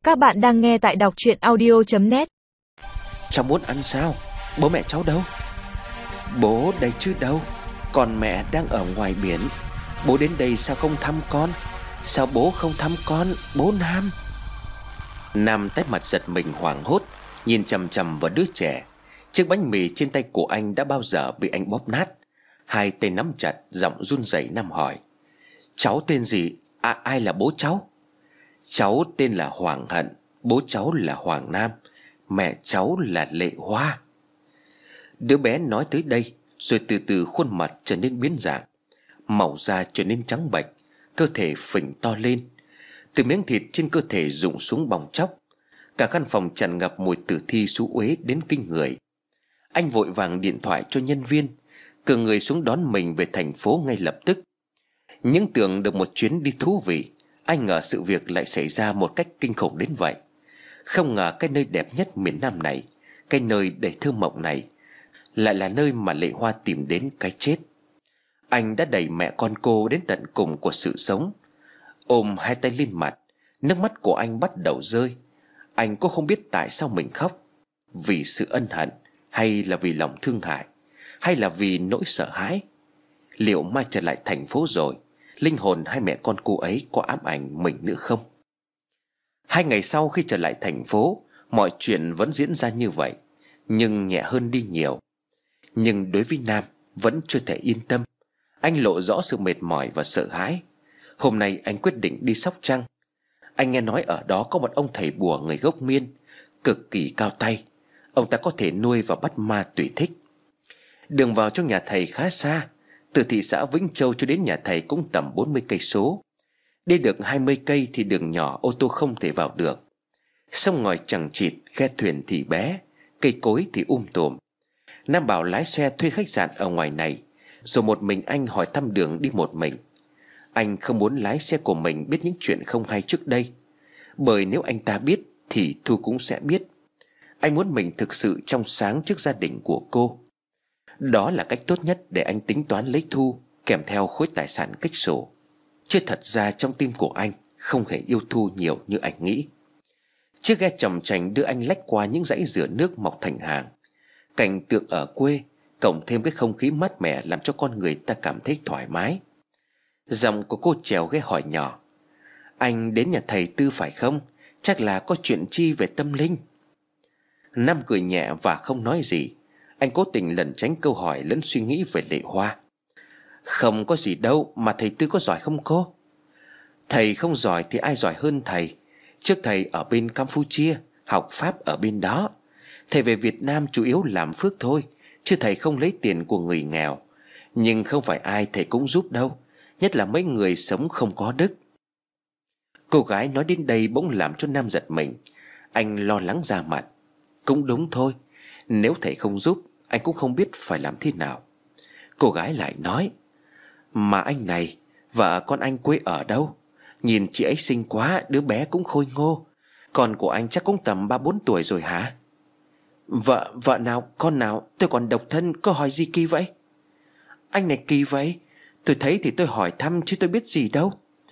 Các bạn đang nghe tại đọc truyện audio.net. Cháu muốn ăn sao? Bố mẹ cháu đâu? Bố đây chứ đâu. Còn mẹ đang ở ngoài biển. Bố đến đây sao không thăm con? Sao bố không thăm con, bố Nam? Nam tái mặt giật mình hoảng hốt, nhìn chằm chằm vào đứa trẻ. Chiếc bánh mì trên tay của anh đã bao giờ bị anh bóp nát. Hai tay nắm chặt, giọng run rẩy. Nam hỏi: cháu tên gì? Ai là bố cháu? Cháu tên là Hoàng Hận. Bố cháu là Hoàng Nam. Mẹ cháu là Lệ Hoa. Đứa bé nói tới đây rồi từ từ khuôn mặt trở nên biến dạng, màu da trở nên trắng bệch, cơ thể phình to lên. Từ miếng thịt trên cơ thể rụng xuống bong tróc. Cả căn phòng tràn ngập mùi tử thi xú uế đến kinh người. Anh vội vàng điện thoại cho nhân viên, cử người xuống đón mình về thành phố ngay lập tức. Những tưởng được một chuyến đi thú vị, anh ngờ sự việc lại xảy ra một cách kinh khủng đến vậy. Không ngờ cái nơi đẹp nhất miền Nam này, cái nơi đầy thơ mộng này, lại là nơi mà Lệ Hoa tìm đến cái chết. Anh đã đẩy mẹ con cô đến tận cùng của sự sống. Ôm hai tay lên mặt, nước mắt của anh bắt đầu rơi. Anh cũng không biết tại sao mình khóc. Vì sự ân hận, hay là vì lòng thương hại, hay là vì nỗi sợ hãi? Liệu mai trở lại thành phố rồi, linh hồn hai mẹ con cô ấy có ám ảnh mình nữa không? 2 ngày sau khi trở lại thành phố, mọi chuyện vẫn diễn ra như vậy, nhưng nhẹ hơn đi nhiều. Nhưng đối với Nam vẫn chưa thể yên tâm. Anh lộ rõ sự mệt mỏi và sợ hãi. Hôm nay anh quyết định đi Sóc Trăng. Anh nghe nói ở đó có một ông thầy bùa người gốc Miên, cực kỳ cao tay. Ông ta có thể nuôi và bắt ma tùy thích. Đường vào trong nhà thầy khá xa. Từ thị xã Vĩnh Châu cho đến nhà thầy cũng tầm 40 cây số. Đi được 20 cây thì đường nhỏ ô tô không thể vào được. Sông ngòi chằng chịt, ghe thuyền thì bé, cây cối thì tùm. Nam bảo lái xe thuê khách sạn ở ngoài này, rồi một mình anh hỏi thăm đường đi một mình. Anh không muốn lái xe của mình biết những chuyện không hay trước đây, bởi nếu anh ta biết thì Thu cũng sẽ biết. Anh muốn mình thực sự trong sáng trước gia đình của cô. Đó là cách tốt nhất để anh tính toán lấy Thu, kèm theo khối tài sản kích sổ. Chứ thật ra trong tim của anh không hề yêu Thu nhiều như anh nghĩ. Chiếc ghe chồng chành đưa anh lách qua những dãy dừa nước mọc thành hàng. Cảnh tượng ở quê cộng thêm cái không khí mát mẻ làm cho con người ta cảm thấy thoải mái. Giọng của cô chèo ghé hỏi nhỏ: anh đến nhà thầy Tư phải không? Chắc là có chuyện chi về tâm linh. Nam cười nhẹ và không nói gì. Anh cố tình lẩn tránh câu hỏi lẫn suy nghĩ về Lệ Hoa. Không có gì đâu, mà thầy Tư có giỏi không cô? Thầy không giỏi thì ai giỏi hơn thầy. Trước thầy ở bên Campuchia, học Pháp ở bên đó. Thầy về Việt Nam chủ yếu làm phước thôi, chứ thầy không lấy tiền của người nghèo. Nhưng không phải ai thầy cũng giúp đâu, nhất là mấy người sống không có đức. Cô gái nói đến đây bỗng làm cho Nam giật mình. Anh lo lắng ra mặt. Cũng đúng thôi, nếu thầy không giúp, anh cũng không biết phải làm thế nào. Cô gái lại nói: mà anh này, vợ con anh quê ở đâu? Nhìn chị ấy xinh quá, đứa bé cũng khôi ngô. Con của anh chắc cũng tầm 3-4 tuổi rồi hả? Vợ nào, con nào? Tôi còn độc thân, có hỏi gì kỳ vậy? Anh này kỳ vậy. Tôi thấy thì tôi hỏi thăm chứ tôi biết gì đâu.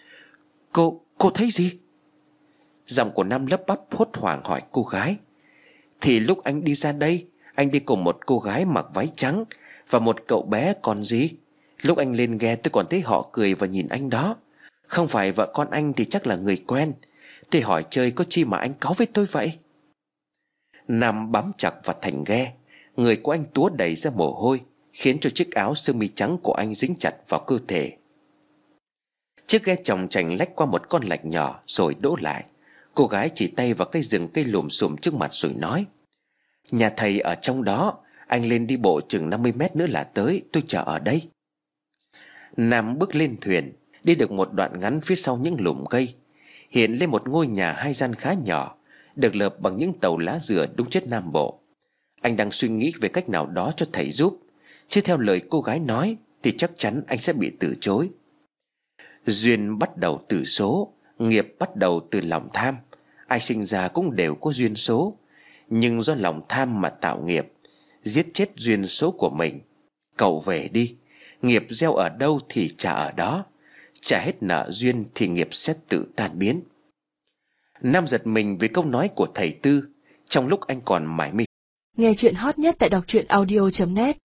Cô thấy gì? Giọng của Nam lắp bắp hốt hoảng hỏi cô gái. Thì lúc anh đi ra đây, anh đi cùng một cô gái mặc váy trắng và một cậu bé còn gì. Lúc anh lên ghe tôi còn thấy họ cười và nhìn anh đó. Không phải vợ con anh thì chắc là người quen. Tôi hỏi chơi có chi mà anh cáu với tôi vậy? Nam bám chặt vào thành ghe. Người của anh túa đầy ra mồ hôi, khiến cho chiếc áo sơ mi trắng của anh dính chặt vào cơ thể. Chiếc ghe chồng chành lách qua một con lạch nhỏ rồi đỗ lại. Cô gái chỉ tay vào cái rừng cây lùm xùm trước mặt rồi nói: nhà thầy ở trong đó, anh lên đi bộ chừng 50 mét nữa là tới, tôi chờ ở đây. Nam bước lên thuyền. Đi được một đoạn ngắn phía sau những lùm cây, hiện lên một ngôi nhà 2 gian khá nhỏ, được lợp bằng những tàu lá dừa đúng chất Nam Bộ. Anh đang suy nghĩ về cách nào đó cho thầy giúp, chứ theo lời cô gái nói thì chắc chắn anh sẽ bị từ chối. Duyên bắt đầu từ số, nghiệp bắt đầu từ lòng tham. Ai sinh ra cũng đều có duyên số, nhưng do lòng tham mà tạo nghiệp, giết chết duyên số của mình. Cậu về đi, nghiệp gieo ở đâu thì trả ở đó. Trả hết nợ duyên thì nghiệp sẽ tự tan biến. Nam giật mình vì câu nói của thầy Tư trong lúc anh còn mải mê. Nghe chuyện hot nhất tại đọc truyện audio.net.